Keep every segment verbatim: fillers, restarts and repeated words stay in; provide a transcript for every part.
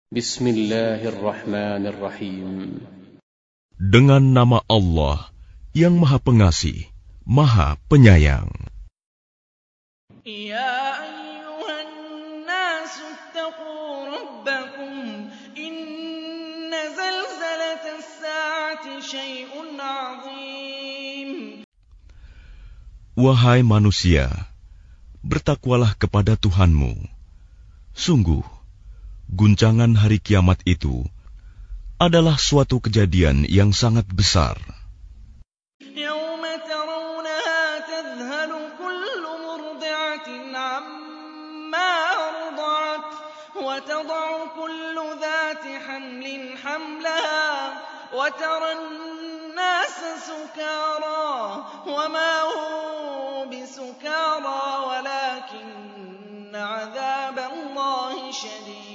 Bismillahirrahmanirrahim. Dengan nama Allah yang Maha Pengasih, Maha Penyayang. Ya ayyuhan nasu ittaqu rabbakum inna zalzalatas saati syai'un 'azim. Wahai manusia, bertakwalah kepada Tuhanmu. Sungguh, guncangan hari kiamat itu adalah suatu kejadian yang sangat besar. Yauma tarawnaha tadhhalu kullu murdi'atin 'amma arda'at wa tad'u kullu dhati hamlin hamlaha wa tara an-nasa sukara wa ma hum bisukara walakinna 'adzaballahi syadid.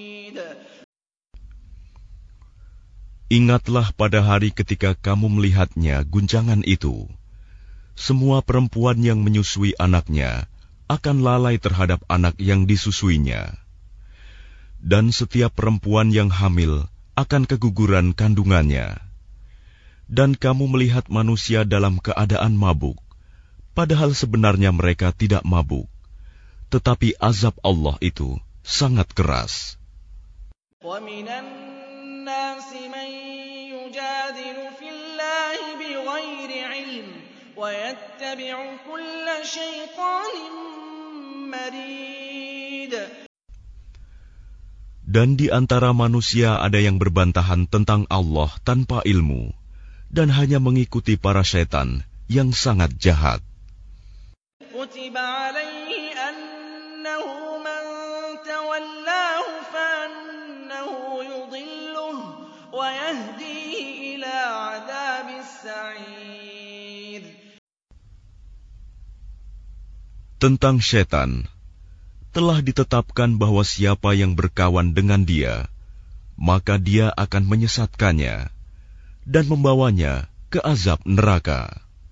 Ingatlah pada hari ketika kamu melihatnya guncangan itu. Semua perempuan yang menyusui anaknya akan lalai terhadap anak yang disusuinya. Dan setiap perempuan yang hamil akan keguguran kandungannya. Dan kamu melihat manusia dalam keadaan mabuk, padahal sebenarnya mereka tidak mabuk. Tetapi azab Allah itu sangat keras. الناس من يجادل في الله بغير علم ويتبع كل شيطان مريد. Dan di antara manusia ada yang berbantahan tentang Allah tanpa ilmu dan hanya mengikuti para syaitan yang sangat jahat. كتب عليه أنه من تولاه فأنه يضله ويهديه إلى عذاب السعير. Tentang syaitan, telah ditetapkan bahwa siapa yang berkawan dengan dia, maka dia akan menyesatkannya dan membawanya ke azab neraka.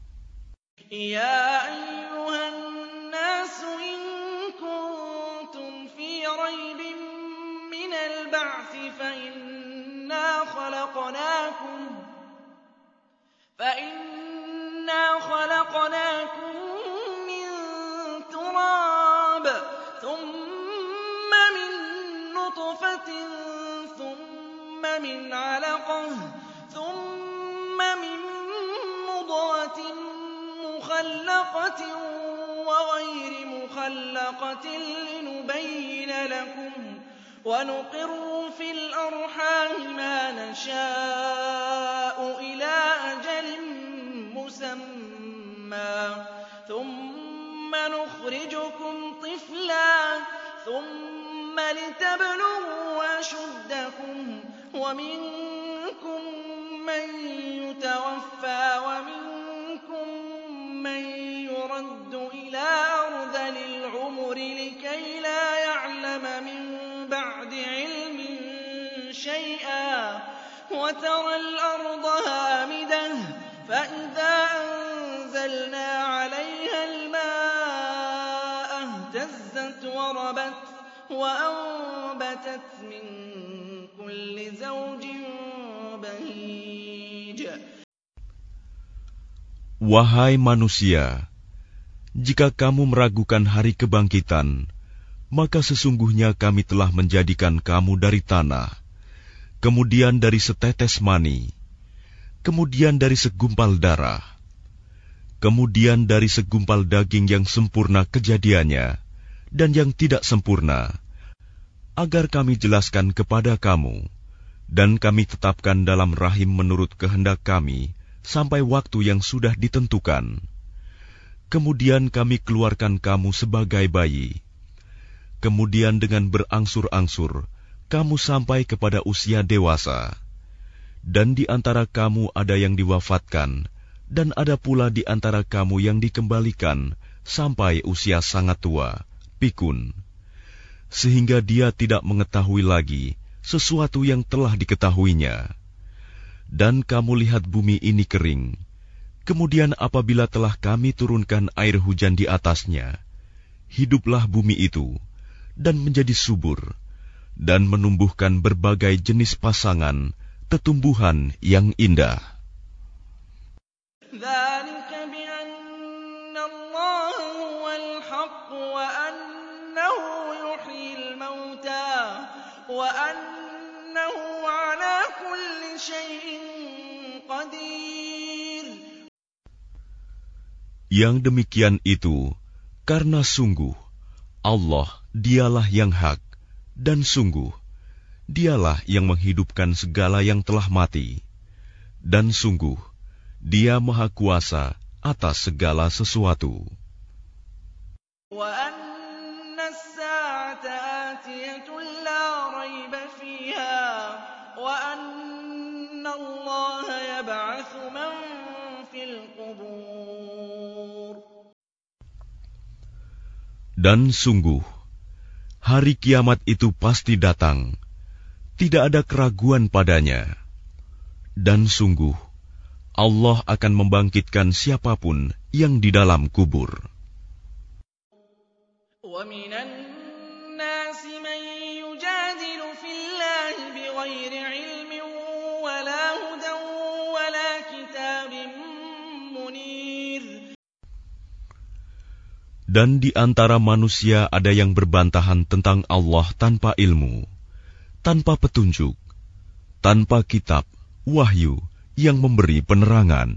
Ya ayyuhan nasu in kuntum fi raibin minal ba'thi fa inna khalaqnakum fa inna khalaqnakum min turab thumma min nutfatin thumma min 'alaqah thumma min mudghatin مخلقة وغير مخلقة لنبين لكم ونقر في الأرحام ما نشاء إلى أجل مسمى ثم نخرجكم طفلا ثم لتبلغوا أشدكم ومنكم من يتوفى ومنكم من يرد إلى أرذل العمر لكي لا يعلم من بعد علم شيئا وترى الأرض هامدة فإذا أنزلنا عليها الماء اهتزت وربت وأنبتت من كل زوج بهيج. Wahai manusia, jika kamu meragukan hari kebangkitan, maka sesungguhnya kami telah menjadikan kamu dari tanah, kemudian dari setetes mani, kemudian dari segumpal darah, kemudian dari segumpal daging yang sempurna kejadiannya dan yang tidak sempurna, agar kami jelaskan kepada kamu, dan kami tetapkan dalam rahim menurut kehendak kami, sampai waktu yang sudah ditentukan. Kemudian kami keluarkan kamu sebagai bayi. Kemudian dengan berangsur-angsur, kamu sampai kepada usia dewasa. Dan di antara kamu ada yang diwafatkan, dan ada pula di antara kamu yang dikembalikan sampai usia sangat tua, pikun. Sehingga dia tidak mengetahui lagi sesuatu yang telah diketahuinya. Dan kamu lihat bumi ini kering. Kemudian apabila telah kami turunkan air hujan di atasnya, hiduplah bumi itu, dan menjadi subur, dan menumbuhkan berbagai jenis pasangan, tetumbuhan yang indah. Yang demikian itu karena sungguh Allah dialah yang hak, dan sungguh dialah yang menghidupkan segala yang telah mati, dan sungguh Dia maha kuasa atas segala sesuatu. Dan sungguh, hari kiamat itu pasti datang, tidak ada keraguan padanya. Dan sungguh, Allah akan membangkitkan siapapun yang di dalam kubur. Dan di antara manusia ada yang berbantahan tentang Allah tanpa ilmu, tanpa petunjuk, tanpa kitab, wahyu yang memberi penerangan.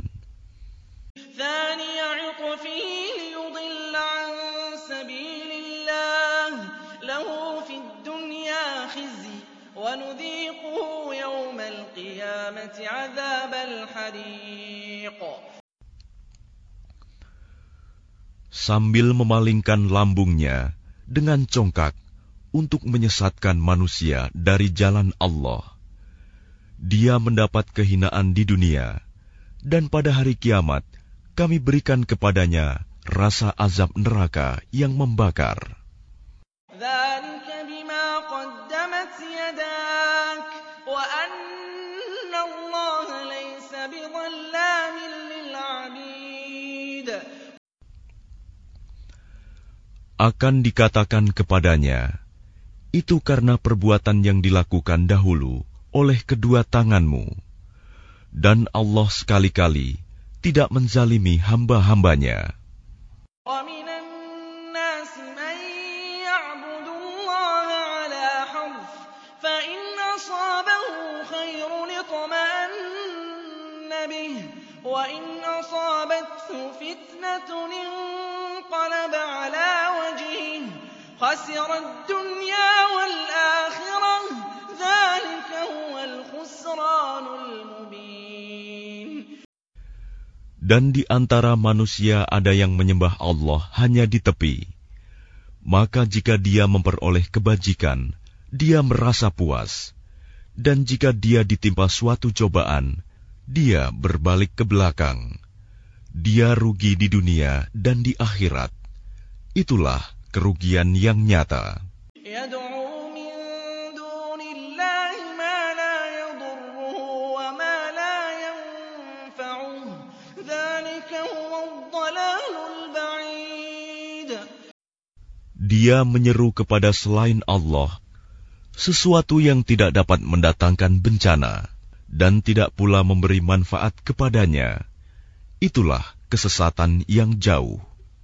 Sambil memalingkan lambungnya dengan congkak untuk menyesatkan manusia dari jalan Allah, dia mendapat kehinaan di dunia, dan pada hari kiamat kami berikan kepadanya rasa azab neraka yang membakar. Akan dikatakan kepadanya, itu karena perbuatan yang dilakukan dahulu oleh kedua tanganmu, dan Allah sekali-kali tidak menzalimi hamba-hambanya. Dan di antara manusia ada yang menyembah Allah hanya di tepi. Maka jika dia memperoleh kebajikan, dia merasa puas. Dan jika dia ditimpa suatu cobaan, dia berbalik ke belakang. Dia rugi di dunia dan di akhirat. Itulah kerugian yang nyata. Dia menyeru kepada selain Allah, sesuatu yang tidak dapat mendatangkan bencana, dan tidak pula memberi manfaat kepadanya. Itulah kesesatan yang jauh.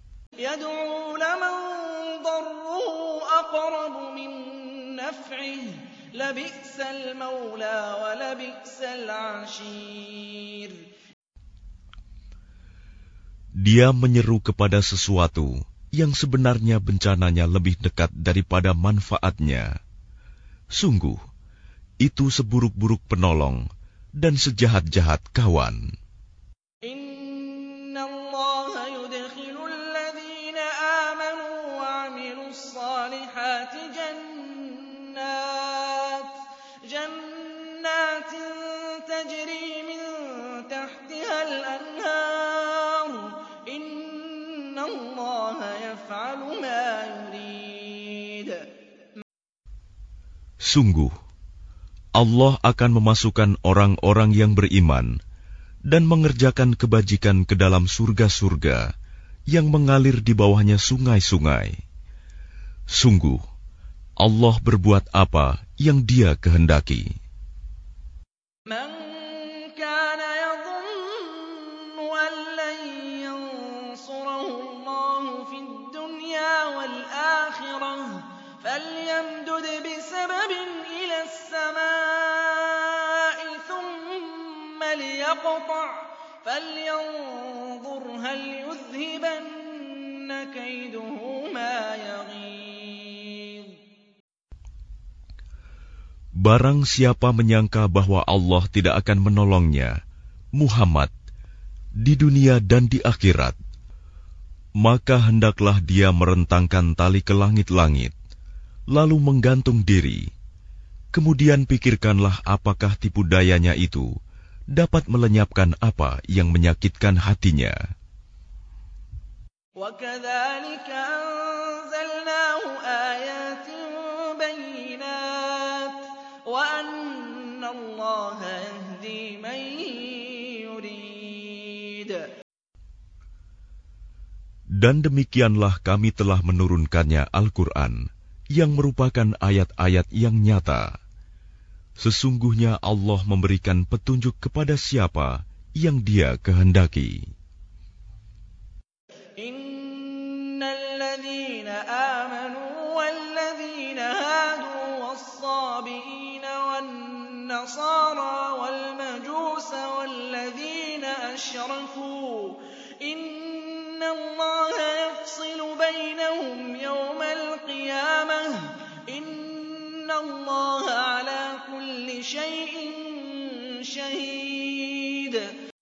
Dia menyeru kepada sesuatu yang sebenarnya bencananya lebih dekat daripada manfaatnya. Sungguh, itu seburuk-buruk penolong dan sejahat-jahat kawan. Inna Allah yudkhilu alladhina amanu wa 'amilus salihati jannat jannatin tajri min tahtiha al-anhar. Inna Allah yaf'alu ma yurid. Sungguh, Allah akan memasukkan orang-orang yang beriman dan mengerjakan kebajikan ke dalam surga-surga yang mengalir di bawahnya sungai-sungai. Sungguh, Allah berbuat apa yang Dia kehendaki. من كان يظن أن لن ينصره الله في الدنيا والآخرة فليمدد بسبب إلى السماء ثم ليقطع فلينظر هل يذهبن كيده ما يغيظ. Barang siapa menyangka bahwa Allah tidak akan menolongnya, Muhammad, di dunia dan di akhirat, maka hendaklah dia merentangkan tali ke langit-langit, lalu menggantung diri. Kemudian pikirkanlah apakah tipu dayanya itu dapat melenyapkan apa yang menyakitkan hatinya. وَكَذَلِكَ أَنزَلْنَاهُ آيَاتٍ بَيِّنَاتٍ وَأَنَّ اللَّهَ يَهْدِي مَن يُرِيدُ. Dan demikianlah kami telah menurunkannya Al-Quran, yang merupakan ayat-ayat yang nyata. Sesungguhnya Allah memberikan petunjuk kepada siapa yang Dia kehendaki. الذين آمنوا والذين هادوا والصابئين والنصارى والمجوس والذين أشركوا إن الله يفصل بينهم يوم القيامة إن الله على كل شيء شهيد.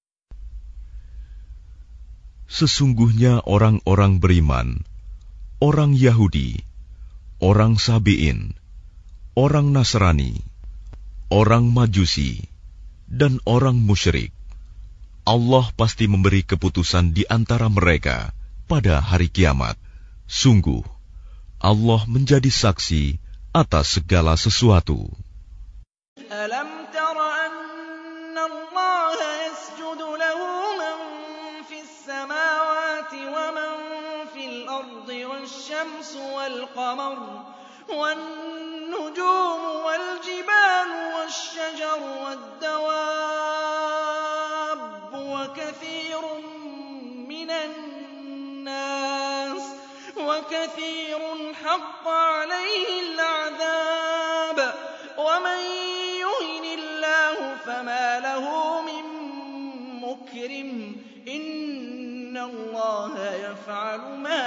Sesungguhnya orang-orang beriman, orang Yahudi, orang Sabi'in, orang Nasrani, orang Majusi, dan orang musyrik, Allah pasti memberi keputusan di antara mereka pada hari kiamat. Sungguh, Allah menjadi saksi atas segala sesuatu. Alam tara anna Allah yasjudu lahu man fis samawati wa man fil ardi wasyamsu wal qamar wan nujumu wal jibalu wasyajaru wad dawab wa katsirun minan nas wa katsirun haqqa alayhi al'adzab wa man yuhinillahu fama lahu min mukrim inna Allaha yaf'alu ma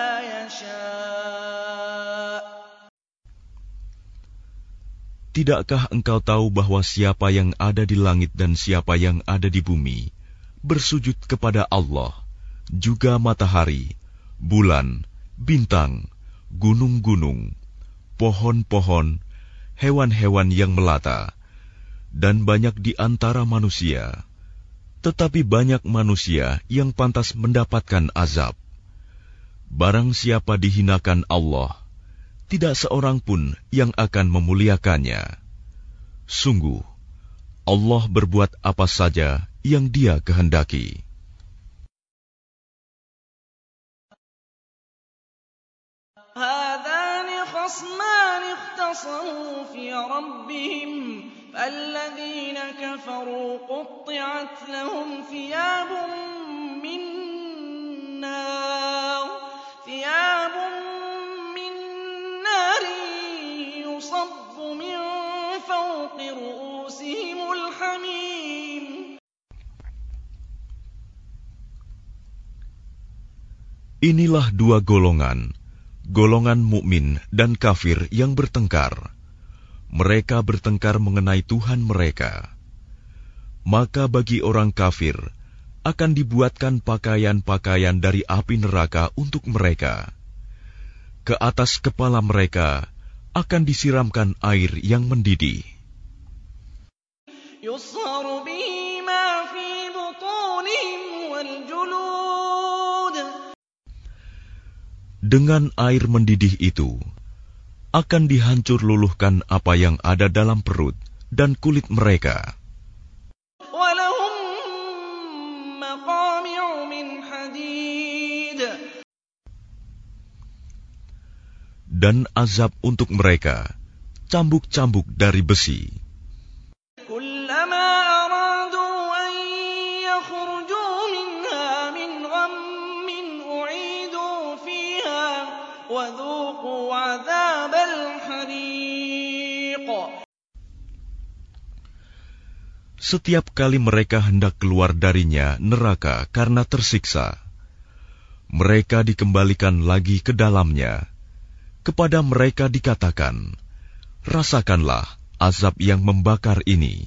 yasha'. Tidakkah engkau tahu bahwa siapa yang ada di langit dan siapa yang ada di bumi bersujud kepada Allah, juga matahari, bulan, bintang, gunung-gunung, pohon-pohon, hewan-hewan yang melata, dan banyak di antara manusia. Tetapi banyak manusia yang pantas mendapatkan azab. Barang siapa dihinakan Allah, tidak seorang pun yang akan memuliakannya. Sungguh, Allah berbuat apa saja yang Dia kehendaki. هَذَانِ خَصْمَانِ اخْتَصَمُوا فِي رَبِّهِمْ فَالَّذِينَ كَفَرُوا قُطِّعَتْ لَهُمْ ثِيَابٌ مِّن نَّارٍ ثِيَابٌ مِّن نَّارٍ يُصَبُّ مِن فَوْقِ رُءُوسِهِمُ الْحَمِيمُ. Inilah dua golongan, golongan mukmin dan kafir yang bertengkar. Mereka bertengkar mengenai Tuhan mereka. Maka bagi orang kafir akan dibuatkan pakaian-pakaian dari api neraka untuk mereka. Ke atas kepala mereka akan disiramkan air yang mendidih. يُصْهَرُ بِهِ مَا فِي بُطُونِهِمْ وَالْجُلُودُ. Dengan air mendidih itu akan dihancur luluhkan apa yang ada dalam perut dan kulit mereka. وَلَهُم مَّقَامِعُ مِنْ حَدِيدٍ. Dan azab untuk mereka, cambuk-cambuk dari besi. Setiap kali mereka hendak keluar darinya neraka karena tersiksa, mereka dikembalikan lagi ke dalamnya. Kepada mereka dikatakan, rasakanlah azab yang membakar ini.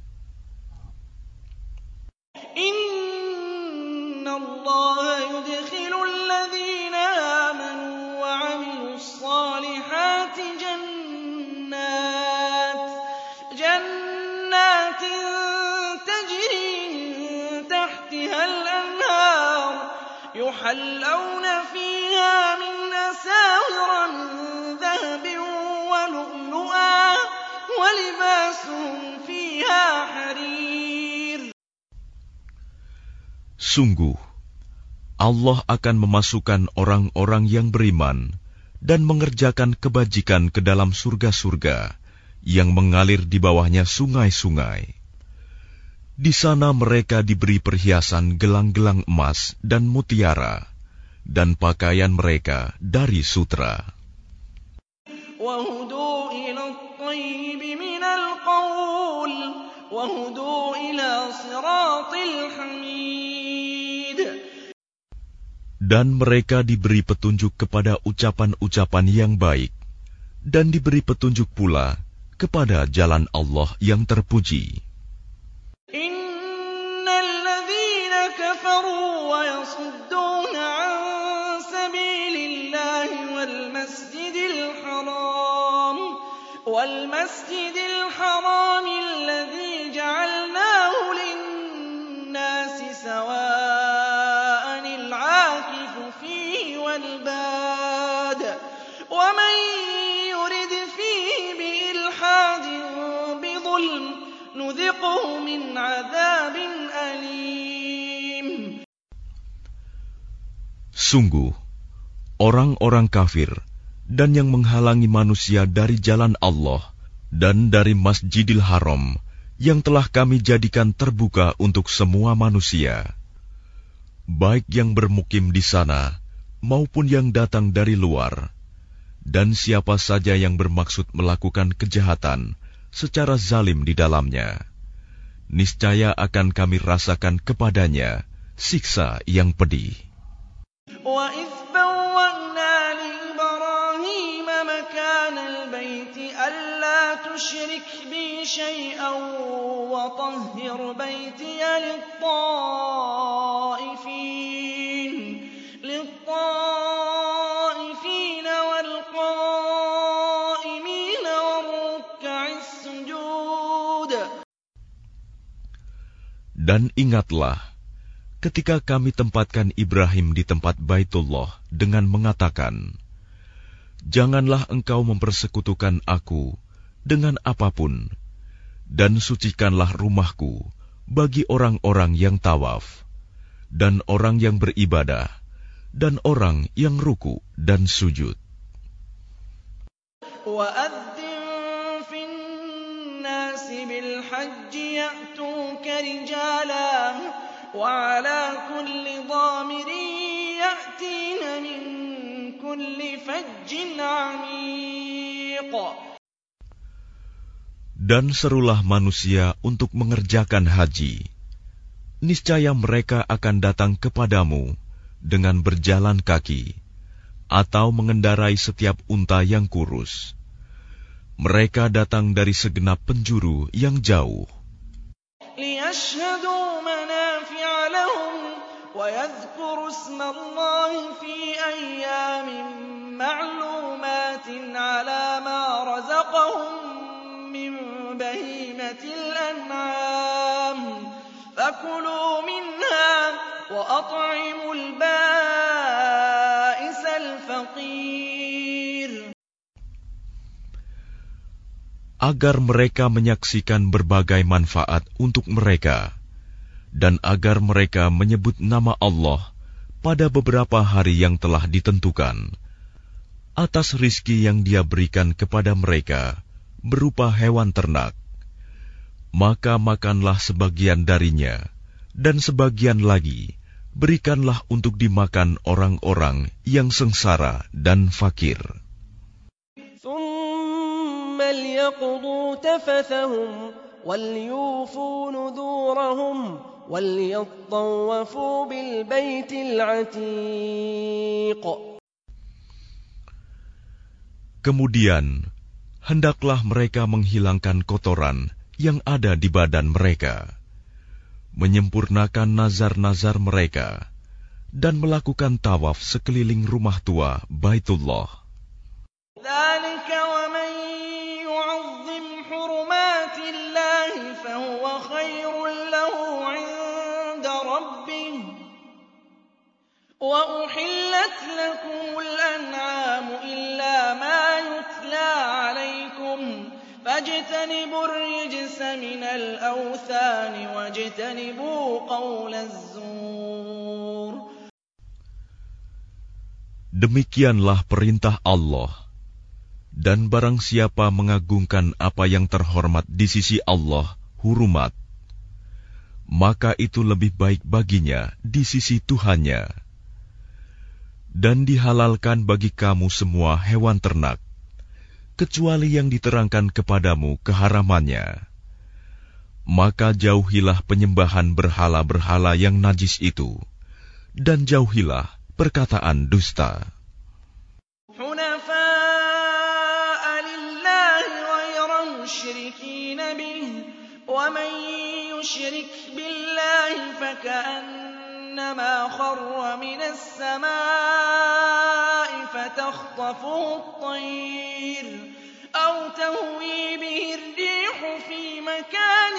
Inna Allah yudkhilu alladhina amanu wa 'amilus salihati jannat jannatin tajri min tahtiha al-anhar yuhallawna fiha min asawira min dhahabin wa lu'lu'a wa libasuhum fiha harir. Sungguh, Allah akan memasukkan orang-orang yang beriman dan mengerjakan kebajikan ke dalam surga-surga yang mengalir di bawahnya sungai-sungai. Di sana mereka diberi perhiasan gelang-gelang emas dan mutiara, dan pakaian mereka dari sutra. وَهُدُوا إِلَى الطَّيِّبِ مِنَ الْقَوْلِ وَهُدُوا إِلَى صِرَاطِ الْحَمِيدِ. Dan mereka diberi petunjuk kepada ucapan-ucapan yang baik, dan diberi petunjuk pula kepada jalan Allah yang terpuji. Innal ladzina kafaru wa yasudduna an sabilillahi wal masjidil haram wal masjidil haram alladzi ja'alnahu lin-nasi sawa'an al-'akifu fihi wal bad wa man yurid fihi bi ilhadin bi dhulm nudhiquhu min 'adzabin alim. Sungguh, orang-orang kafir dan yang menghalangi manusia dari jalan Allah dan dari Masjidil Haram yang telah kami jadikan terbuka untuk semua manusia, baik yang bermukim di sana maupun yang datang dari luar, dan siapa saja yang bermaksud melakukan kejahatan secara zalim di dalamnya, niscaya akan kami rasakan kepadanya siksa yang pedih. وَإِذْ بَوَّأْنَا لِإِبْرَاهِيمَ مَكَانَ الْبَيْتِ أَلَّا تُشْرِكْ بِي شَيْئًا وَطَهِّرْ بَيْتِيَ لِلطَّائِفِينَ لِلطَّائِفِينَ وَالْقَائِمِينَ وَالرُّكَّعِ السُّجُودِ. Dan ingatlah ketika kami tempatkan Ibrahim di tempat Baitullah dengan mengatakan, janganlah engkau mempersekutukan aku dengan apapun, dan sucikanlah rumahku bagi orang-orang yang tawaf, dan orang yang beribadah, dan orang yang ruku dan sujud. وَأَذِّن فِي النَّاسِ بِالْحَجِّ يَأْتُوكَ رِجَالًا وَعَلَى كُلِّ ضَامِرٍ يَأْتِينَ مِنْ كُلِّ فَجٍّ عَمِيقٍ. Dan serulah manusia untuk mengerjakan haji. Niscaya mereka akan datang kepadamu dengan berjalan kaki, atau mengendarai setiap unta yang kurus. Mereka datang dari segenap penjuru yang jauh. لِيَشْهَدُوا مَنَافِعَ لَهُمْ وَيَذْكُرُوا اسْمَ اللَّهِ فِي أَيَّامٍ مَّعْلُومَاتٍ عَلَىٰ مَا رَزَقَهُم مِّن بَهِيمَةِ الْأَنْعَامِ فَكُلُوا مِنْهَا وَأَطْعِمُوا الْبَائِسَ الْفَقِيرَ. Agar mereka menyaksikan berbagai manfaat untuk mereka, dan agar mereka menyebut nama Allah pada beberapa hari yang telah ditentukan. atas rizki yang Dia berikan kepada mereka berupa hewan ternak, maka makanlah sebagian darinya, dan sebagian lagi berikanlah untuk dimakan orang-orang yang sengsara dan fakir. ثُمَّ لْيَقْضُوا تَفَثَهُمْ وَلْيُوفُوا نُذُورَهُمْ وَلْيَطَّوَّفُوا بِالْبَيْتِ الْعَتِيقِ. Kemudian, hendaklah mereka menghilangkan kotoran yang ada di badan mereka, menyempurnakan nazar-nazar mereka, dan melakukan tawaf sekeliling rumah tua Baitullah. ذَلِكَ وَمَن يُعَظِّمْ حُرُمَاتِ اللَّهِ فَهُوَ خَيْرٌ لَّهُ عِندَ رَبِّهِ وَأُحِلَّتْ لَكُمُ الْأَنْعَامُ إِلَّا مَا يُتْلَىٰ عَلَيْكُمْ فَاجْتَنِبُوا الرِّجْسَ مِنَ الْأَوْثَانِ وَاجْتَنِبُوا قَوْلَ الزُّورِ. Demikianlah perintah Allah, dan barang siapa mengagungkan apa yang terhormat di sisi Allah, hurumat, maka itu lebih baik baginya di sisi Tuhannya. Dan dihalalkan bagi kamu semua hewan ternak, kecuali yang diterangkan kepadamu keharamannya. Maka jauhilah penyembahan berhala-berhala yang najis itu, dan jauhilah perkataan dusta. حُنَفَاءَ لِلَّهِ غَيْرَ مُشْرِكِينَ بِهِ وَمَن يُشْرِكْ بِاللَّهِ فَكَأَنَّمَا خَرَّ مِنَ السَّمَاءِ فَتَخْطَفُهُ الطَّيْرُ أَوْ تَهْوِي بِهِ الرِّيحُ فِي مَكَانٍ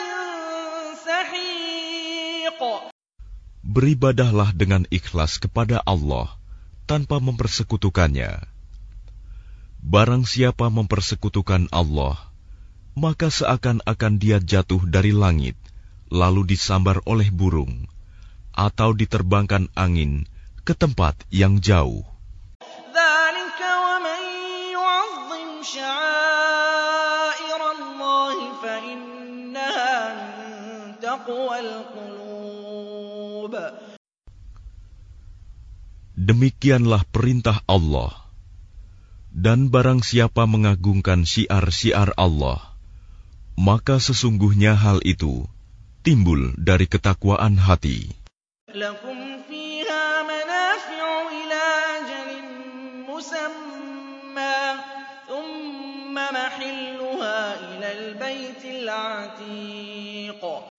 سَحِيقٍ. Beribadahlah dengan ikhlas kepada Allah tanpa mempersekutukannya. Barang siapa mempersekutukan Allah, maka seakan-akan dia jatuh dari langit, lalu disambar oleh burung, atau diterbangkan angin ke tempat yang jauh. ذَلِكَ وَمَن يُعَظِّمْ شَعَائِرَ اللَّهِ فَإِنَّهَا مِن تَقْوَى الْقُلُوبِ. Demikianlah perintah Allah. Dan barang siapa mengagungkan syiar-syiar Allah, maka sesungguhnya hal itu timbul dari ketakwaan hati. لَكُمْ فِيهَا مَنَافِعُ إِلَىٰ أَجَلٍ مُّسَمًّى ثُمَّ مَحِلُّهَا إِلَى الْبَيْتِ الْعَتِيقِ.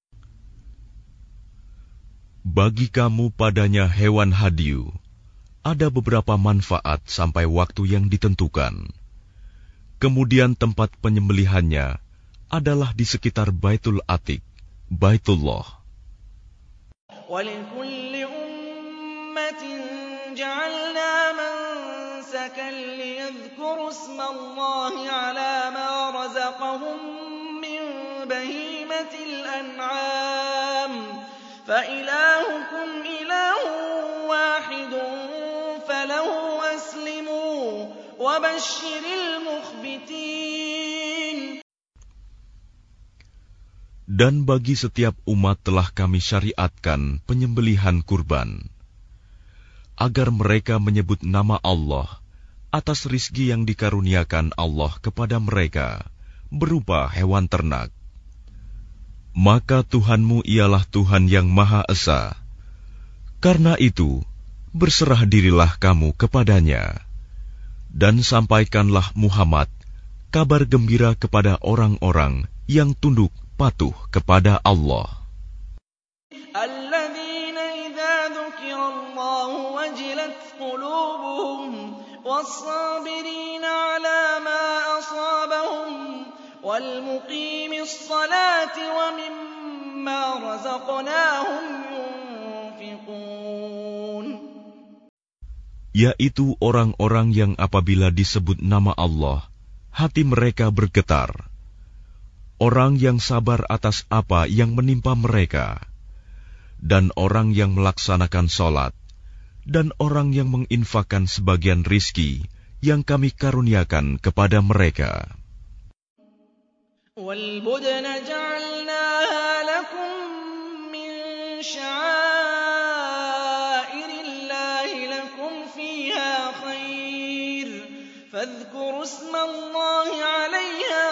Bagi kamu padanya hewan hadiu, ada beberapa manfaat sampai waktu yang ditentukan. Kemudian tempat penyembelihannya adalah di sekitar Baitul Atiq, Baitullah. وَلِكُلِّ أُمَّةٍ جَعَلْنَا مَنسَكًا لِّيَذْكُرُوا اسْمَ اللَّهِ عَلَىٰ مَا رَزَقَهُم مِّن بَهِيمَةِ الْأَنْعَامِ فَإِلَٰهُكُمْ إِلَٰهٌ وَاحِدٌ فَلَهُ أَسْلِمُوا وَبَشِّرِ الْمُخْبِتِينَ. Dan bagi setiap umat telah kami syariatkan penyembelihan kurban, agar mereka menyebut nama Allah atas rizki yang dikaruniakan Allah kepada mereka berupa hewan ternak. Maka Tuhanmu ialah Tuhan yang Maha Esa. Karena itu, berserah dirilah kamu kepadanya, dan sampaikanlah Muhammad kabar gembira kepada orang-orang yang tunduk patuh kepada Allah. الَّذِينَ إِذَا ذُكِرَ اللَّهُ وَجِلَتْ قُلُوبُهُمْ وَالصَّابِرِينَ عَلَىٰ مَا أَصَابَهُمْ وَالْمُقِيمِ الصَّلَاةِ وَمِمَّا رَزَقْنَاهُمْ يُنفِقُونَ. Yaitu orang-orang yang apabila disebut nama Allah, hati mereka bergetar. Orang yang sabar atas apa yang menimpa mereka, dan orang yang melaksanakan sholat, dan orang yang menginfakkan sebagian rizki yang kami karuniakan kepada mereka. وَالْبُدْنَ جَعَلْنَاهَا لَكُم مِّن شَعَائِرِ اللَّهِ لَكُمْ فِيهَا خَيْرٌ فَاذْكُرُوا اسْمَ اللَّهِ عَلَيْهَا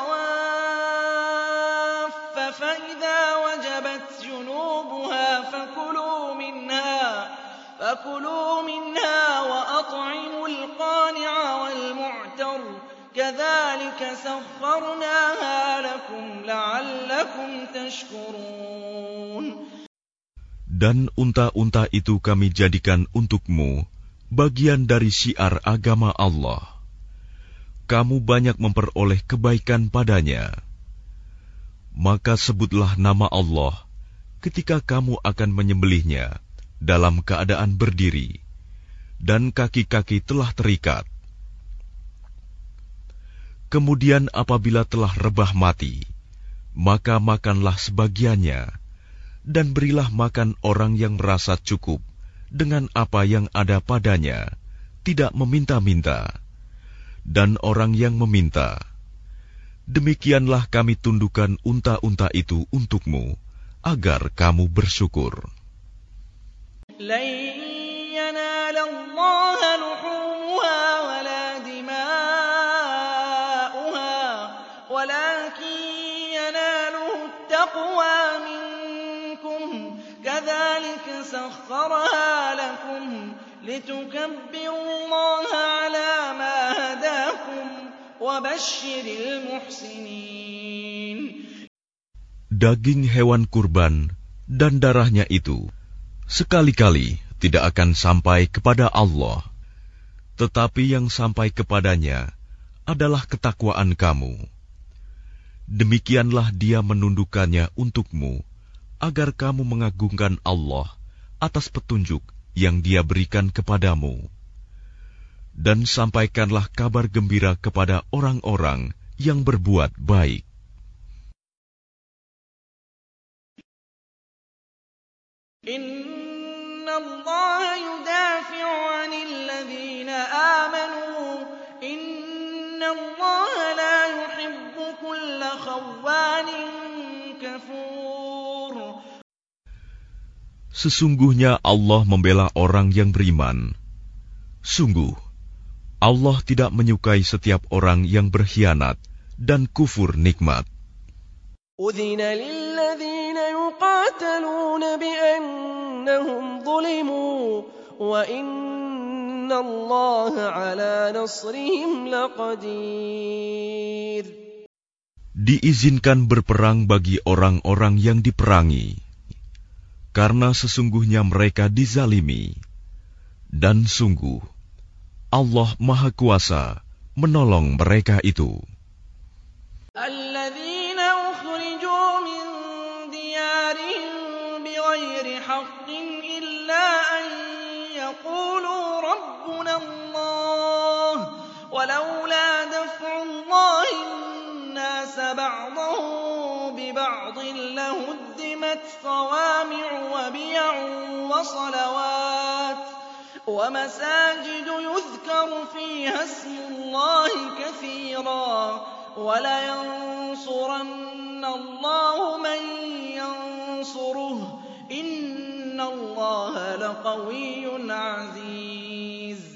صَوَافَّ فَإِذَا وَجَبَتْ جُنُوبُهَا فَكُلُوا مِنْهَا فَكُلُوا مِنْهَا وَأَطْعِمُوا الْقَانِعَ وَالْمُعْتَرَّ كَذَلِكَ سَخَّرْنَاهَا لَكُمْ لَعَلَّكُمْ تَشْكُرُونَ. Dan unta-unta itu kami jadikan untukmu bagian dari syiar agama Allah. Kamu banyak memperoleh kebaikan padanya. Maka sebutlah nama Allah ketika kamu akan menyembelihnya dalam keadaan berdiri, dan kaki-kaki telah terikat. Kemudian apabila telah rebah mati, maka makanlah sebagiannya, dan berilah makan orang yang merasa cukup dengan apa yang ada padanya, tidak meminta-minta, dan orang yang meminta. Demikianlah kami tundukkan unta-unta itu untukmu, agar kamu bersyukur. لَن يَنَالَ اللَّهَ لُحُومُهَا وَلَا دِمَاؤُهَا وَلَكِن يَنَالُهُ التَّقْوَىٰ مِنكُمْ كَذَلِكَ سَخَّرَهَا لَكُمْ لِتُكَبِّرُوا اللَّهَ عَلَىٰ مَا هَدَاكُمْ وَبَشِّرِ الْمُحْسِنِينَ. Daging hewan kurban dan darahnya itu sekali-kali tidak akan sampai kepada Allah, tetapi yang sampai kepadanya adalah ketakwaan kamu. Demikianlah Dia menundukkannya untukmu, agar kamu mengagungkan Allah atas petunjuk yang Dia berikan kepadamu. Dan sampaikanlah kabar gembira kepada orang-orang yang berbuat baik. Inna Allah yudafi'u 'anil ladzina amanu inna Allah la yuhibbu kulla khawanin kafur. Sesungguhnya Allah membela orang yang beriman. Sungguh, Allah tidak menyukai setiap orang yang berkhianat dan kufur nikmat. Udzina lilladzina yuqataluna bi'annahum zulimu wa inna Allaha 'ala nasrihim laqadir. Diizinkan berperang bagi orang-orang yang diperangi, karena sesungguhnya mereka dizalimi, dan sungguh Allah Maha Kuasa menolong mereka itu. Alladzina ukhriju min diyarihim bighairi haqqin illa an yaqulu rabbuna Allah walaula daf'u Allahi an-nasa ba'dahum bi ba'din lahuddimat sawami'u wa biya'un wa salawat وَمَسَاجِدُ يُذْكَرُ فِيهَا اسْمُ اللَّهِ كَثِيرًا وَلَيَنصُرَنَّ اللَّهُ مَن يَنصُرُهُ إِنَّ اللَّهَ لَقَوِيٌّ عَزِيزٌ.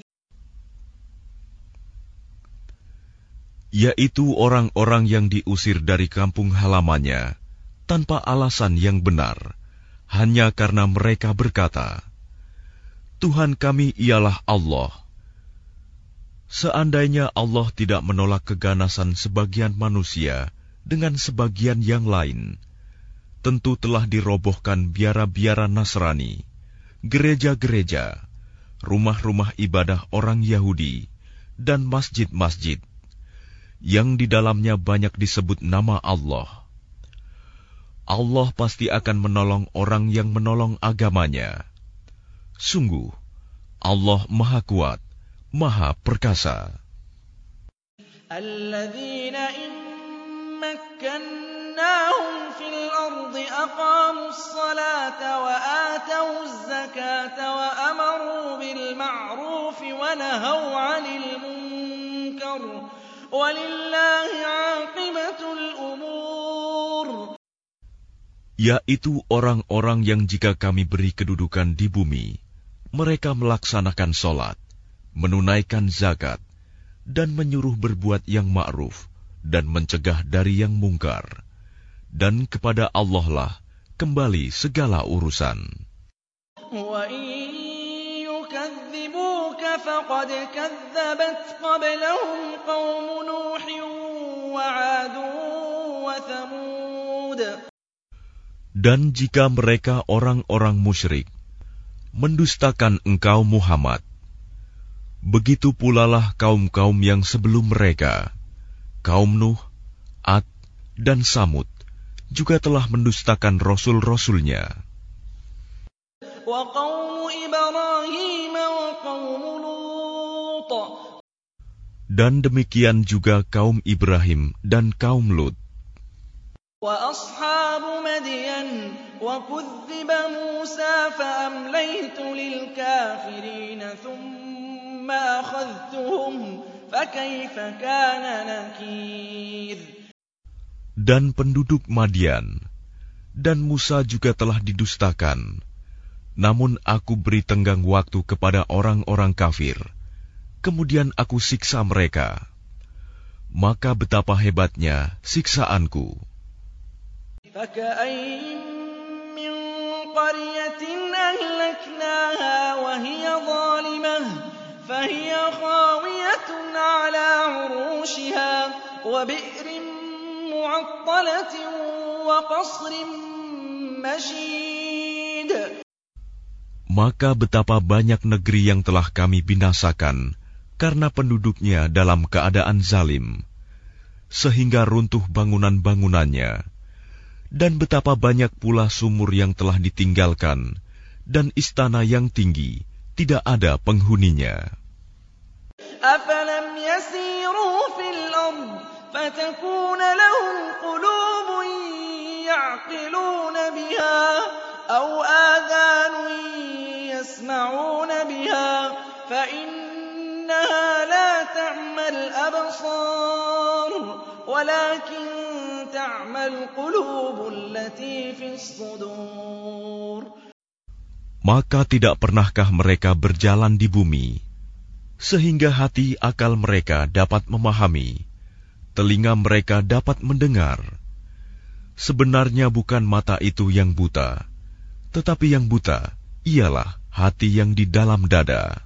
Yaitu orang-orang yang diusir dari kampung halamannya tanpa alasan yang benar, hanya karena mereka berkata, Tuhan kami ialah Allah. Seandainya Allah tidak menolak keganasan sebagian manusia dengan sebagian yang lain, tentu telah dirobohkan biara-biara Nasrani, gereja-gereja, rumah-rumah ibadah orang Yahudi, dan masjid-masjid, yang di dalamnya banyak disebut nama Allah. Allah pasti akan menolong orang yang menolong agamanya. Sungguh, Allah Maha Kuat, Maha Perkasa. Alladzina in makkannahum fil ardi aqamus salata wa atawuz zakata wa amaru bil ma'ruf wa nahaw 'anil munkar وَلِلَّهِ عَاقِبَةُ الْأُمُورِ. Yaitu orang-orang yang jika kami beri kedudukan di bumi, mereka melaksanakan sholat, menunaikan zakat, dan menyuruh berbuat yang ma'ruf, dan mencegah dari yang mungkar. Dan kepada Allah lah kembali segala urusan. وَإِن يُكَذِّبُوكَ فَقَدْ كَذَّبَتْ قَبْلَهُمْ قَوْمُ نُوحٍ وَعَادٌ وَثَمُودَ. Dan jika mereka orang-orang musyrik mendustakan engkau Muhammad, begitu pulalah kaum-kaum yang sebelum mereka, kaum Nuh, Ad, dan Samud, juga telah mendustakan rasul-rasulnya. Dan demikian juga kaum Ibrahim dan kaum Lut. وَأَصْحَابُ مَدْيَنَ وَكُذِّبَ مُوسَى فَأَمْلَيْتُ لِلْكَافِرِينَ ثُمَّ أَخَذْتُهُمْ فَكَيْفَ كَانَ نَكِيرِ. Dan penduduk Madian dan Musa juga telah didustakan. Namun aku beri tenggang waktu kepada orang-orang kafir. Kemudian aku siksa mereka. Maka betapa hebatnya siksaanku. فَكَأَيِّن مِّن قَرْيَةٍ أَهْلَكْنَاهَا وَهِيَ ظَالِمَةٌ فَهِيَ خَاوِيَةٌ عَلَىٰ عُرُوشِهَا وَبِئْرٍ مُّعَطَّلَةٍ وَقَصْرٍ مَّشِيدٍ. Maka betapa banyak negeri yang telah kami binasakan karena penduduknya dalam keadaan zalim, sehingga runtuh bangunan-bangunannya, dan betapa banyak pula sumur yang telah ditinggalkan, dan istana yang tinggi tidak ada penghuninya. أَفَلَمْ يَسِيرُوا فِي الْأَرْضِ فَتَكُونَ لَهُمْ قُلُوبٌ يَعْقِلُونَ بِهَا أَوْ آذَانٌ يَسْمَعُونَ بِهَا فَإِنَّهَا لَا تَعْمَى الْأَبْصَارُ وَلَكِن تَعْمَى الْقُلُوبُ الَّتِي فِي الصُّدُورِ. Maka tidak pernahkah mereka berjalan di bumi, sehingga hati akal mereka dapat memahami, telinga mereka dapat mendengar. Sebenarnya bukan mata itu yang buta, tetapi yang buta ialah hati yang di dalam dada.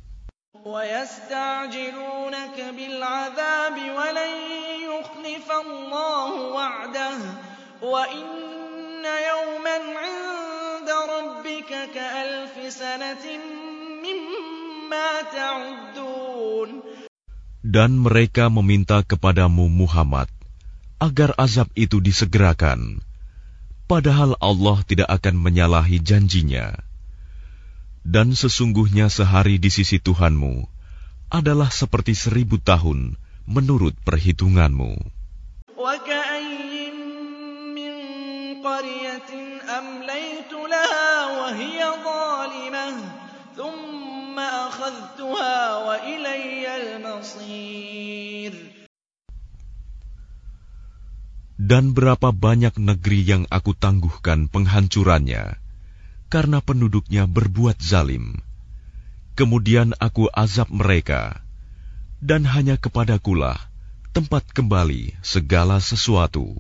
وَيَسْتَعْجِلُونَكَ بِالْعَذَابِ وَلَن يُخْلِفَ اللَّهُ وَعْدَهُ وَإِنَّ يَوْمًا عِندَ رَبِّكَ كَأَلْفِ سَنَةٍ مِّمَّا تَعُدُّونَ. Dan mereka meminta kepadamu Muhammad agar azab itu disegerakan, padahal Allah tidak akan menyalahi janjinya. Dan sesungguhnya sehari di sisi Tuhanmu adalah seperti seribu tahun menurut perhitunganmu. وَكَأَيِّن مِّن قَرْيَةٍ أَمْلَيْتُ لَهَا وَهِيَ ظَالِمَةٌ ثُمَّ أَخَذْتُهَا وَإِلَيَّ الْمَصِيرُ. Dan berapa banyak negeri yang aku tangguhkan penghancurannya, karena penduduknya berbuat zalim. Kemudian aku azab mereka, dan hanya kepadakulah tempat kembali segala sesuatu.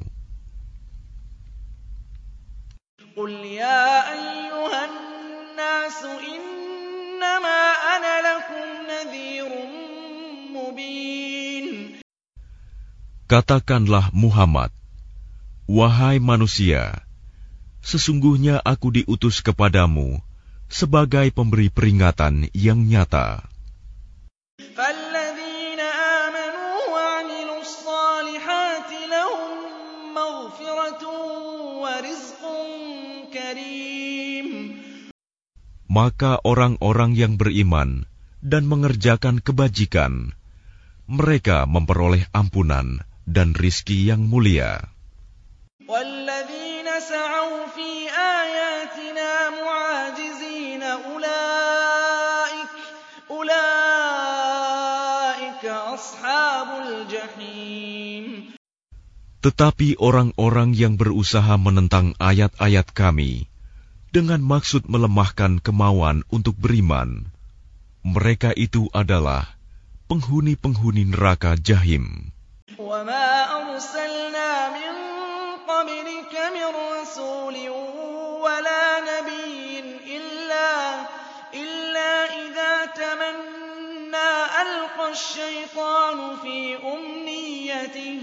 قُلْ يَا أَيُّهَا النَّاسُ إِنَّمَا أَنَا لَكُمْ نَذِيرٌ مُّبِينٌ. Katakanlah Muhammad, wahai manusia, sesungguhnya aku diutus kepadamu sebagai pemberi peringatan yang nyata. فَالَّذِينَ آمَنُوا وَعَمِلُوا الصَّالِحَاتِ لَهُم مَّغْفِرَةٌ وَرِزْقٌ كَرِيمٌ. Maka orang-orang yang beriman dan mengerjakan kebajikan, mereka memperoleh ampunan dan rizki yang mulia. وَالَّذِينَ سَعَوْا فِي آيَاتِنَا مُعَاجِزِينَ أُولَٰئِكَ أُولَٰئِكَ أَصْحَابُ الْجَحِيمِ. Tetapi orang-orang yang berusaha menentang ayat-ayat Kami dengan maksud melemahkan kemauan untuk beriman, mereka itu adalah penghuni-penghuni neraka Jahim. وَمَا أَرْسَلْنَا مِن قَبْلِكَ مِن رَّسُولٍ وَلَا نَبِيٍّ إِلَّا إِلَّا إِذَا تَمَنَّىٰ أَلْقَى الشَّيْطَانُ فِي أُمْنِيَّتِهِ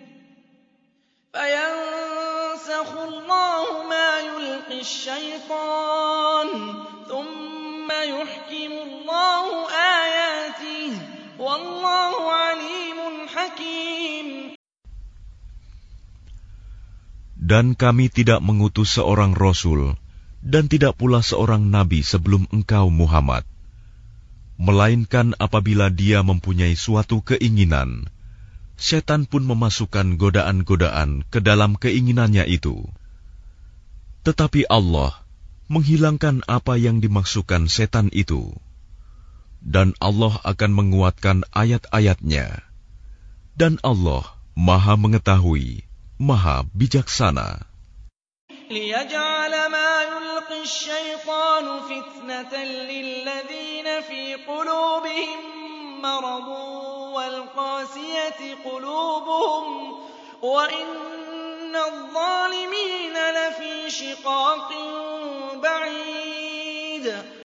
فَيَنسَخُ اللَّهُ مَا يُلْقِي الشَّيْطَانُ ثُمَّ يُحْكِمُ اللَّهُ آيَاتِهِ وَاللَّهُ عَلِيمٌ حَكِيمٌ. Dan kami tidak mengutus seorang Rasul dan tidak pula seorang Nabi sebelum engkau Muhammad, melainkan apabila dia mempunyai suatu keinginan, setan pun memasukkan godaan-godaan ke dalam keinginannya itu. Tetapi Allah menghilangkan apa yang dimaksudkan setan itu, dan Allah akan menguatkan ayat-ayatnya, dan Allah Maha Mengetahui, Maha Bijaksana. لِيَجْعَلَ مَا يُلْقِي الشَّيْطَانُ فِتْنَةً لِّلَّذِينَ فِي قُلُوبِهِم مَّرَضٌ وَالْقَاسِيَةِ قُلُوبُهُمْ وَإِنَّ الظَّالِمِينَ لَفِي شِقَاقٍ بَعِيدٍ.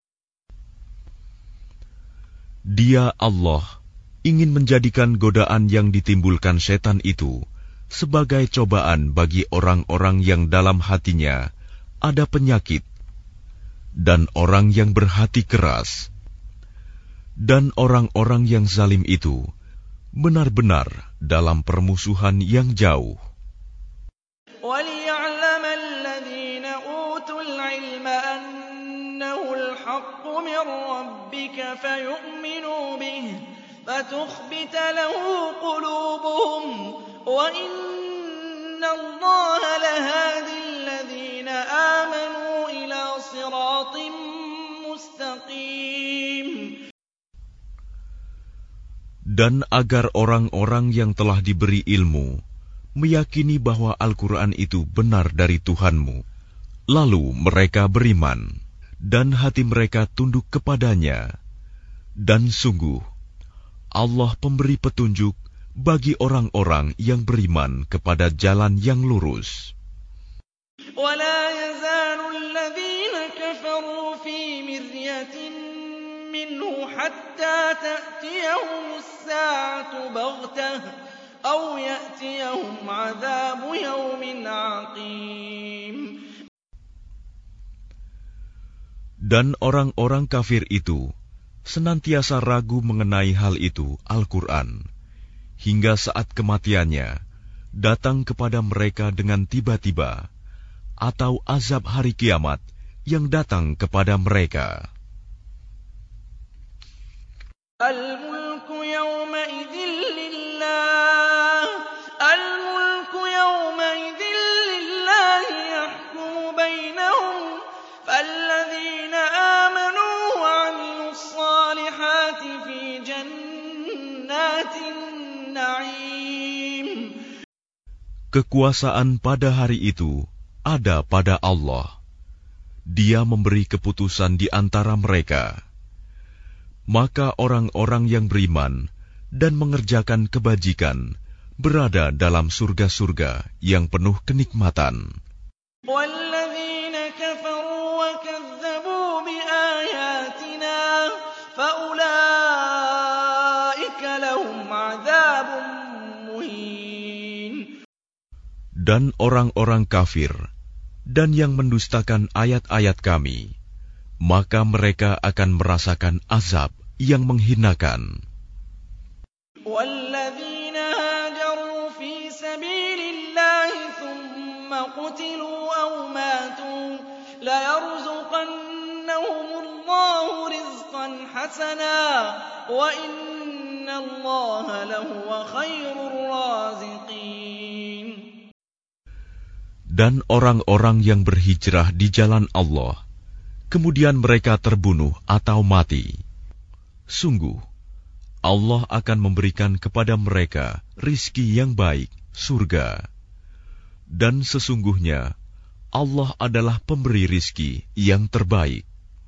Dia Allah ingin menjadikan godaan yang ditimbulkan setan itu sebagai cobaan bagi orang-orang yang dalam hatinya ada penyakit, dan orang yang berhati keras, dan orang-orang yang zalim itu benar-benar dalam permusuhan yang jauh. وَلِيَعْلَمَ الَّذِينَ أُوتُوا الْعِلْمَ أَنَّهُ الْحَقُّ مِن رَّبِّكَ فَيُؤْمِنُوا بِهِ فَتُخْبِتَ لَهُ قُلُوبُهُمْ وَإِنَّ اللَّهَ لَهَادِي الَّذِينَ آمَنُوا إِلَىٰ صِرَاطٍ مُّسْتَقِيمٍ. Dan agar orang-orang yang telah diberi ilmu meyakini bahwa Al-Quran itu benar dari Tuhanmu, lalu mereka beriman, dan hati mereka tunduk kepadanya. Dan sungguh, Allah pemberi petunjuk bagi orang-orang yang beriman kepada jalan yang lurus. وَلَا يَزَالُ الَّذِينَ كَفَرُوا فِي مِرْيَةٍ مِّنْهُ حَتَّىٰ تَأْتِيَهُمُ السَّاعَةُ بَغْتَةً أَوْ يَأْتِيَهُمْ عَذَابُ يَوْمٍ عَقِيمٍ. Dan orang-orang kafir itu senantiasa ragu mengenai hal itu, Al-Quran, hingga saat kematiannya datang kepada mereka dengan tiba-tiba, atau azab hari kiamat yang datang kepada mereka. Al-mulku yawma'idhin lillah, al-mulku yawma'idhin lillahi yahkumu bainahum, falladhina amanu wa 'amilus salihati fi jannatin na'im. Kekuasaan pada hari itu ada pada Allah. Dia memberi keputusan di antara mereka. Maka orang-orang yang beriman dan mengerjakan kebajikan berada dalam surga-surga yang penuh kenikmatan. وَالَّذِينَ كَفَرُوا وَكَذَّبُوا بِآيَاتِنَا فَأُولَٰئِكَ لَهُمْ عَذَابٌ مُّهِينٌ. Dan orang-orang kafir dan yang mendustakan ayat-ayat Kami, maka mereka akan merasakan azab yang menghinakan. وَالَّذِينَ هَاجَرُوا فِي سَبِيلِ اللَّهِ ثُمَّ قُتِلُوا أَوْ مَاتُوا لَيَرْزُقَنَّهُمُ اللَّهُ رِزْقًا حَسَنًا وَإِنَّ اللَّهَ لَهُوَ خَيْرُ الرَّازِقِينَ. Dan orang-orang yang berhijrah di jalan Allah, kemudian mereka terbunuh atau mati, sungguh Allah akan memberikan kepada mereka rizki yang baik, surga. Dan sesungguhnya Allah adalah pemberi rizki yang terbaik.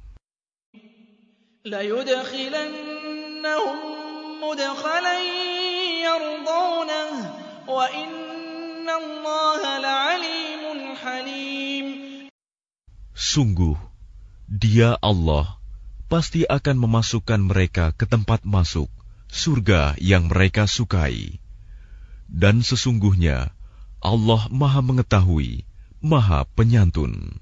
لَيُدْخِلَنَّهُمْ مُدْخَلًا يَرْضَوْنَهُ وَإِنَّ اللَّهَ لَعَلِيمٌ حَلِيمٌ. Sungguh, Dia Allah pasti akan memasukkan mereka ke tempat masuk surga yang mereka sukai. Dan sesungguhnya Allah Maha Mengetahui, Maha Penyantun.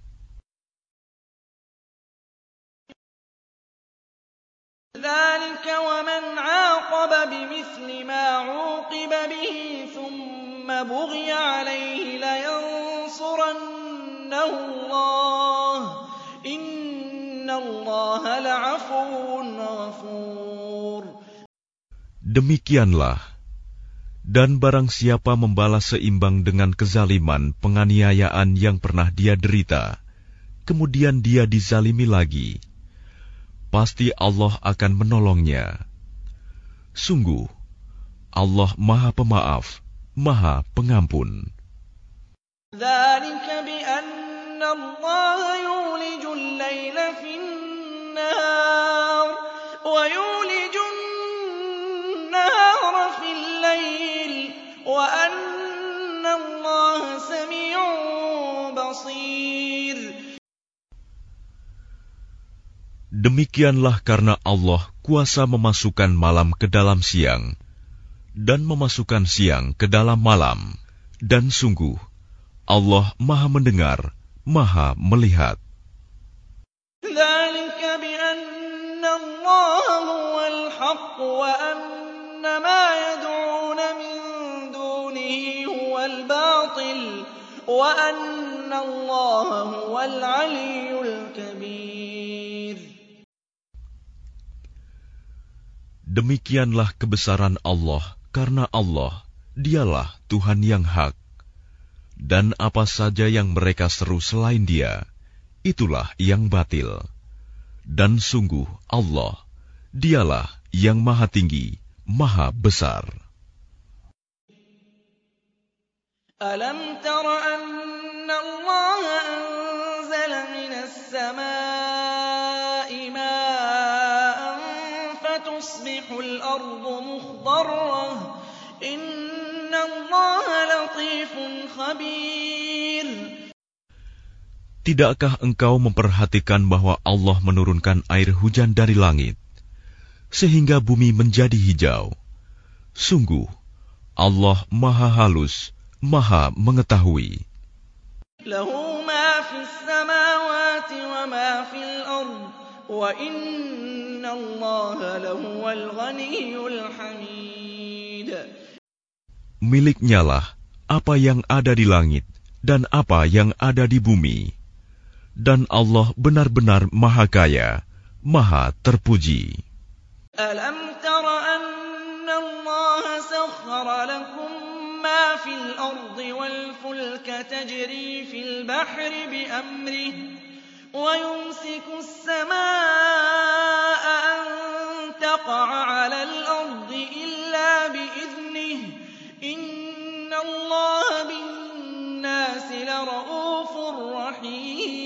ذَلِكَ وَمَنْ عَاقَبَ بِمِثْلِ مَا عُوقِبَ بِهِ ثُمَّ بُغِيَ عَلَيْهِ لَيَنصُرَنَّهُ اللَّهُ إِنَّ اللَّهَ لَعَفُوٌّ غَفُورٌ. Demikianlah, dan barang siapa membalas seimbang dengan kezaliman penganiayaan yang pernah dia derita, kemudian dia dizalimi lagi, pasti Allah akan menolongnya. Sungguh, Allah Maha Pemaaf, Maha Pengampun. ذَلِكَ بِأَنَّ اللَّهَ يُولِجُ اللَّيْلَ فِي النَّهَارِ وَيُولِجُ النَّهَارَ فِي اللَّيْلِ وَأَنَّ اللَّهَ سَمِيعٌ بَصِيرٌ. Demikianlah karena Allah kuasa memasukkan malam ke dalam siang dan memasukkan siang ke dalam malam, dan sungguh Allah Maha Mendengar, Maha Melihat. ذَلِكَ بِأَنَّ اللَّهَ هُوَ الْحَقُّ وَأَنَّ مَا يَدْعُونَ مِن دُونِهِ هُوَ الْبَاطِلُ وَأَنَّ اللَّهَ هُوَ الْعَلِيُّ الْكَبِيرُ. Demikianlah kebesaran Allah, karena Allah, Dialah Tuhan yang hak. Dan apa saja yang mereka seru selain Dia, itulah yang batil. Dan sungguh Allah, Dialah yang Maha Tinggi, Maha Besar. أَلَمْ تَرَ أَنَّ اللَّهَ أَنزَلَ مِنَ السَّمَاءِ مَاءً فَتُصْبِحُ الْأَرْضُ مُخْضَرَّةً إِنَّ اللَّهَ لَطِيفٌ خَبِيرٌ. Tidakkah engkau memperhatikan bahwa Allah menurunkan air hujan dari langit, sehingga bumi menjadi hijau? Sungguh, Allah Maha Halus, Maha Mengetahui. لَهُ مَا فِي السَّمَاوَاتِ وَمَا فِي الْأَرْضِ وَإِنَّ اللَّهَ لَهُوَ الْغَنِيُّ الْحَمِيدُ. Miliknyalah apa yang ada di langit dan apa yang ada di bumi. Dan Allah benar-benar Maha Kaya, Maha Terpuji. أَلَمْ تَرَ أَنَّ اللَّهَ سَخَّرَ لَكُم مَّا فِي الْأَرْضِ وَالْفُلْكَ تَجْرِي فِي الْبَحْرِ بِأَمْرِهِ وَيُمْسِكُ السَّمَاءَ أَن تَقَعَ عَلَى الْأَرْضِ إِلَّا بِإِذْنِهِ إِنَّ اللَّهَ بِالنَّاسِ لَرَءُوفٌ رَّحِيمٌ.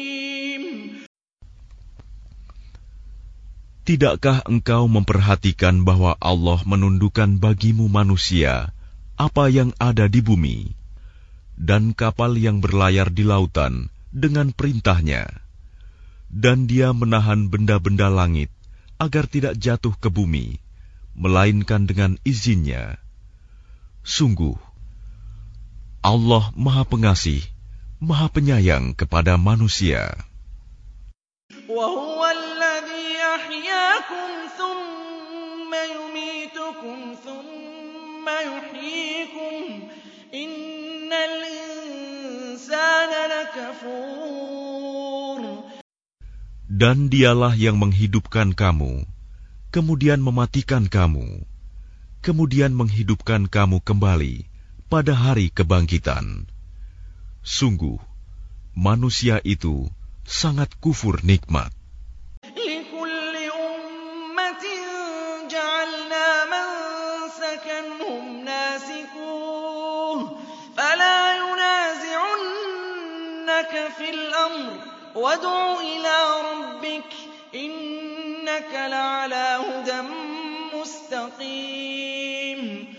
Tidakkah engkau memperhatikan bahwa Allah menundukkan bagimu manusia apa yang ada di bumi, dan kapal yang berlayar di lautan dengan perintahnya, dan Dia menahan benda-benda langit agar tidak jatuh ke bumi, melainkan dengan izinnya. Sungguh, Allah Maha Pengasih, Maha Penyayang kepada manusia. وَهُوَ الَّذِي أَحْيَاكُمْ ثُمَّ يُمِيتُكُمْ ثُمَّ يُحْيِيكُمْ إِنَّ الْإِنسَانَ لَكَفُورٌ. Dan Dialah yang menghidupkan kamu, kemudian mematikan kamu, kemudian menghidupkan kamu kembali pada hari kebangkitan. Sungguh, manusia itu sangat kufur nikmat. لِكُلِّ أُمَّةٍ جَعَلْنَا مَنسَكًا هُمْ نَاسِكُوهُ فَلَا يُنَازِعُنَّكَ لك في الأمر وادع إلى ربك إنك لعلى هدى مستقيم.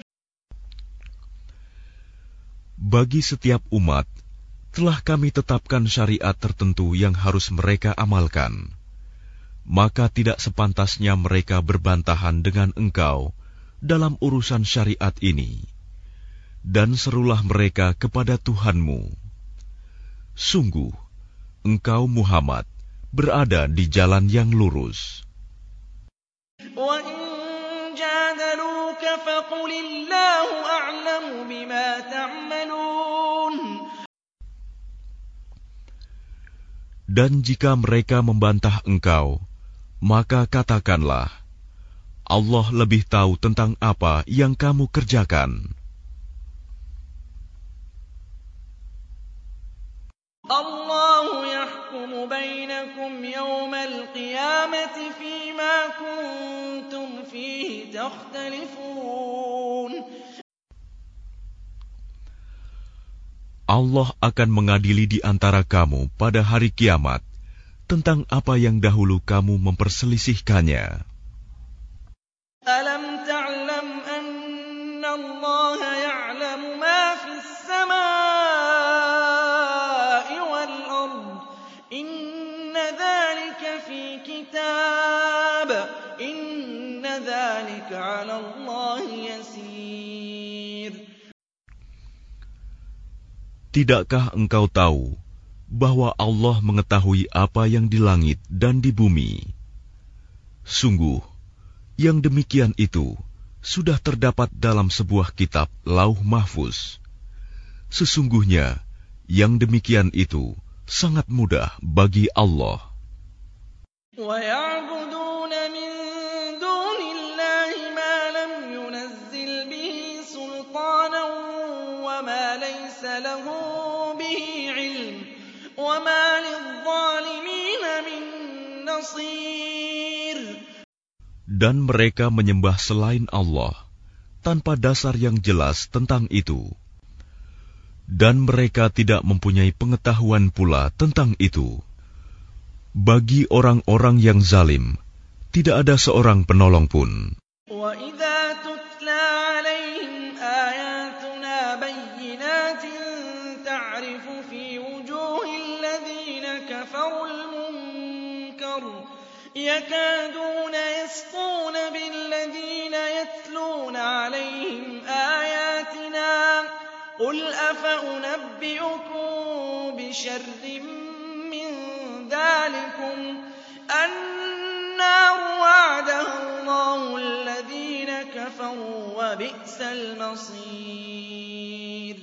Bagi setiap umat telah kami tetapkan syariat tertentu yang harus mereka amalkan. Maka tidak sepantasnya mereka berbantahan dengan engkau dalam urusan syariat ini. Dan serulah mereka kepada Tuhanmu. Sungguh, engkau Muhammad berada di jalan yang lurus. وَإِن جَادَلُوكَ فَقُلِ اللَّهُ أَعْلَمُ بِمَا تَعْمَلُونَ. Dan jika mereka membantah engkau, maka katakanlah, Allah lebih tahu tentang apa yang kamu kerjakan. الله يحكم بينكم يوم القيامة فيما كنتم فيه تختلفون. Allah akan mengadili di antara kamu pada hari kiamat tentang apa yang dahulu kamu memperselisihkannya. ألم تعلم أن الله يعلم ما في السماء والأرض إن ذلك في كتاب إن ذلك على الله يسير. Tidakkah engkau tahu bahwa Allah mengetahui apa yang di langit dan di bumi? Sungguh, yang demikian itu sudah terdapat dalam sebuah kitab Lauh Mahfuz. Sesungguhnya, yang demikian itu sangat mudah bagi Allah. وَيَعْبُدُونَ مِن دُونِ اللَّهِ مَا لَمْ يُنَزِّلْ بِهِ سُلْطَانًا وَمَا لَيْسَ لَهُم بِهِ عِلْمٌ وَمَا لِلظَّالِمِينَ مِن نَّصِيرٍ. Dan mereka menyembah selain Allah tanpa dasar yang jelas tentang itu. Dan mereka tidak mempunyai pengetahuan pula tentang itu. Bagi orang-orang yang zalim, tidak ada seorang penolong pun. وَإِذَا تُتْلَى عَلَيْهِمْ آيَاتُنَا بَيِّنَاتٍ تَعْرِفُ فِي وُجُوهِ الَّذِينَ كَفَرُوا الْمُنكَرَ يَكَادُونَ يَسْطُونَ بِالَّذِينَ يَتْلُونَ عَلَيْهِمْ آيَاتِنَا قُلْ أَفَأُنَبِّئُكُم بِشَرٍّ مِّن ذَلِكُمْ النَّارُ وَعَدَهَا اللَّهُ الَّذِينَ كَفَرُوا وَبِئْسَ الْمَصِيرُ.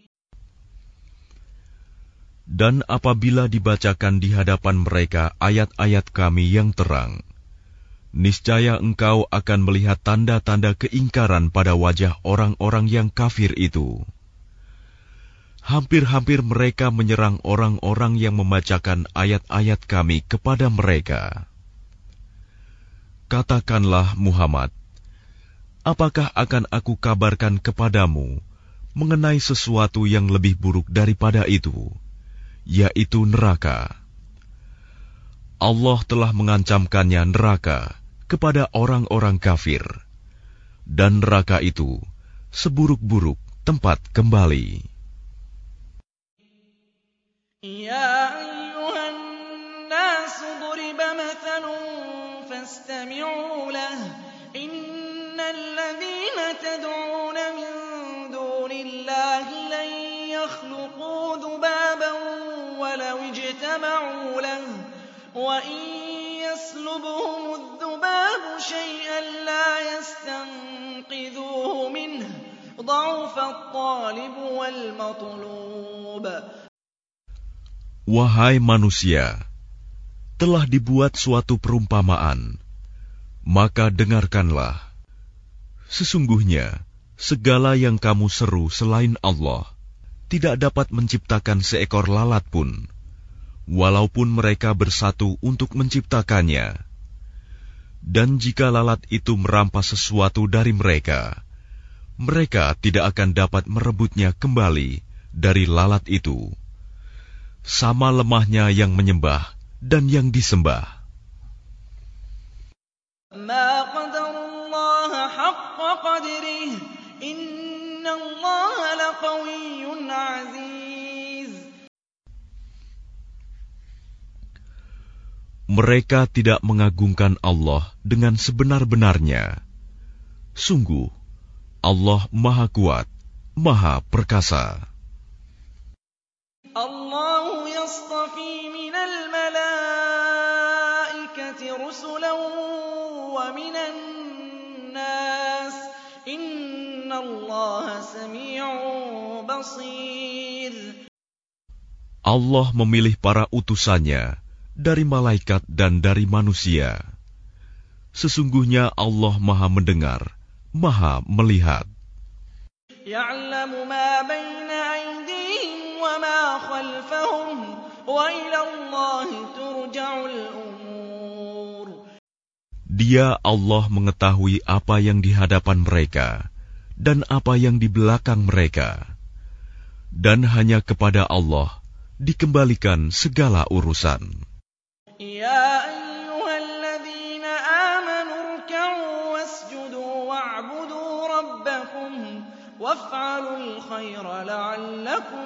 Dan apabila dibacakan di hadapan mereka ayat-ayat kami yang terang, niscaya engkau akan melihat tanda-tanda keingkaran pada wajah orang-orang yang kafir itu. Hampir-hampir mereka menyerang orang-orang yang membacakan ayat-ayat kami kepada mereka. Katakanlah Muhammad, apakah akan aku kabarkan kepadamu mengenai sesuatu yang lebih buruk daripada itu, yaitu neraka? Allah telah mengancamkannya neraka kepada orang-orang kafir, dan neraka itu seburuk-buruk tempat kembali. يَا أَيُّهَا النَّاسُ ضُرِبَ مَثَلٌ فَاسْتَمِعُوا لَهُ إِنَّ الَّذِينَ تَدْعُونَ مِن دُونِ اللَّهِ لَن يَخْلُقُوا ذُبَابًا وَلَوِ اجْتَمَعُوا لَهُ وَإِن يَسْلُبْهُمُ الذُّبَابُ شَيْئًا لَّا يَسْتَنقِذُوهُ مِنْهُ ضَعُفَ الطَّالِبُ وَالْمَطْلُوبُ. Wahai manusia, telah dibuat suatu perumpamaan, maka dengarkanlah. Sesungguhnya, segala yang kamu seru selain Allah tidak dapat menciptakan seekor lalat pun, walaupun mereka bersatu untuk menciptakannya. Dan jika lalat itu merampas sesuatu dari mereka, mereka tidak akan dapat merebutnya kembali dari lalat itu. sama lemahnya yang menyembah dan yang disembah. ما قدر الله حق قدره إن الله لقوي عزيز. Mereka tidak mengagungkan Allah dengan sebenar-benarnya. Sungguh, Allah Maha Kuat, Maha Perkasa. الله يصطفي من الملائكة رسلا ومن الناس إن الله سميع بصير. Allah memilih para utusannya dari malaikat dan dari manusia. Sesungguhnya Allah Maha mendengar, Maha melihat. يعلم ما بين أيديهم وما خلفهم وإلى الله ترجع الأمور. Dia Allah mengetahui apa yang di hadapan mereka dan apa yang di belakang mereka. Dan hanya kepada Allah dikembalikan segala urusan. يا أيها الذين آمنوا اركعوا واسجدوا واعبدوا ربكم وافعلوا الخير لعلكم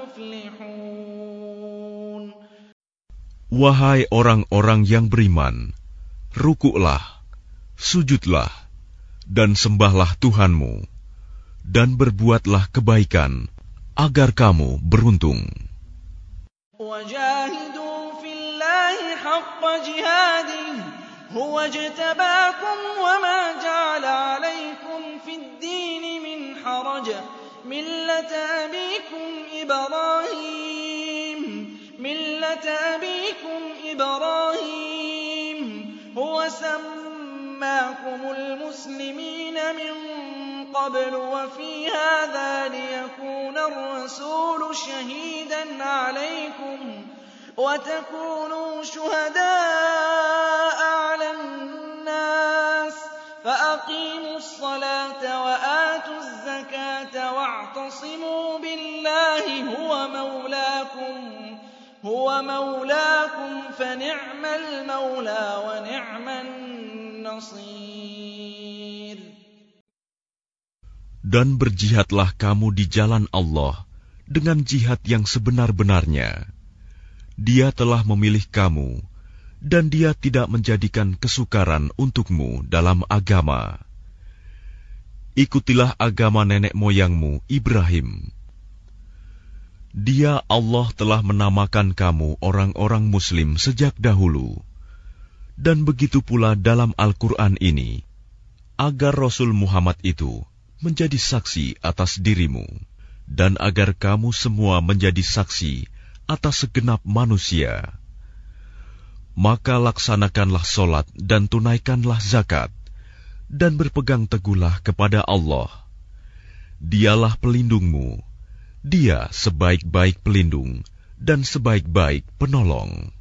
تفلحون. Wahai orang-orang yang beriman, rukuklah, sujudlah, dan sembahlah Tuhanmu, dan berbuatlah kebaikan, agar kamu beruntung. وجاهدوا في الله حق جهاده هو اجتباكم وما جعل عليكم في الدين من حرج ملة أبيكم إبراهيم ملة أبيكم إبراهيم هو سماكم المسلمين من قبل وفي هذا ليكون الرسول شهيدا عليكم وتكونوا شهداء على الناس فأقيموا الصلاة وآتوا الزكاة واعتصموا بالله هو مولاكم هو مولاكم فنعم المولى ونعم النصير. Dan berjihadlah kamu di jalan Allah dengan jihad yang sebenar-benarnya. Dia telah memilih kamu, dan Dia tidak menjadikan kesukaran untukmu dalam agama. Ikutilah agama nenek moyangmu, Ibrahim. Dia Allah telah menamakan kamu orang-orang Muslim sejak dahulu. Dan begitu pula dalam Al-Quran ini, agar Rasul Muhammad itu menjadi saksi atas dirimu, dan agar kamu semua menjadi saksi atas segenap manusia. Maka laksanakanlah solat dan tunaikanlah zakat, dan berpegang teguhlah kepada Allah. Dialah pelindungmu, Dia sebaik-baik pelindung dan sebaik-baik penolong.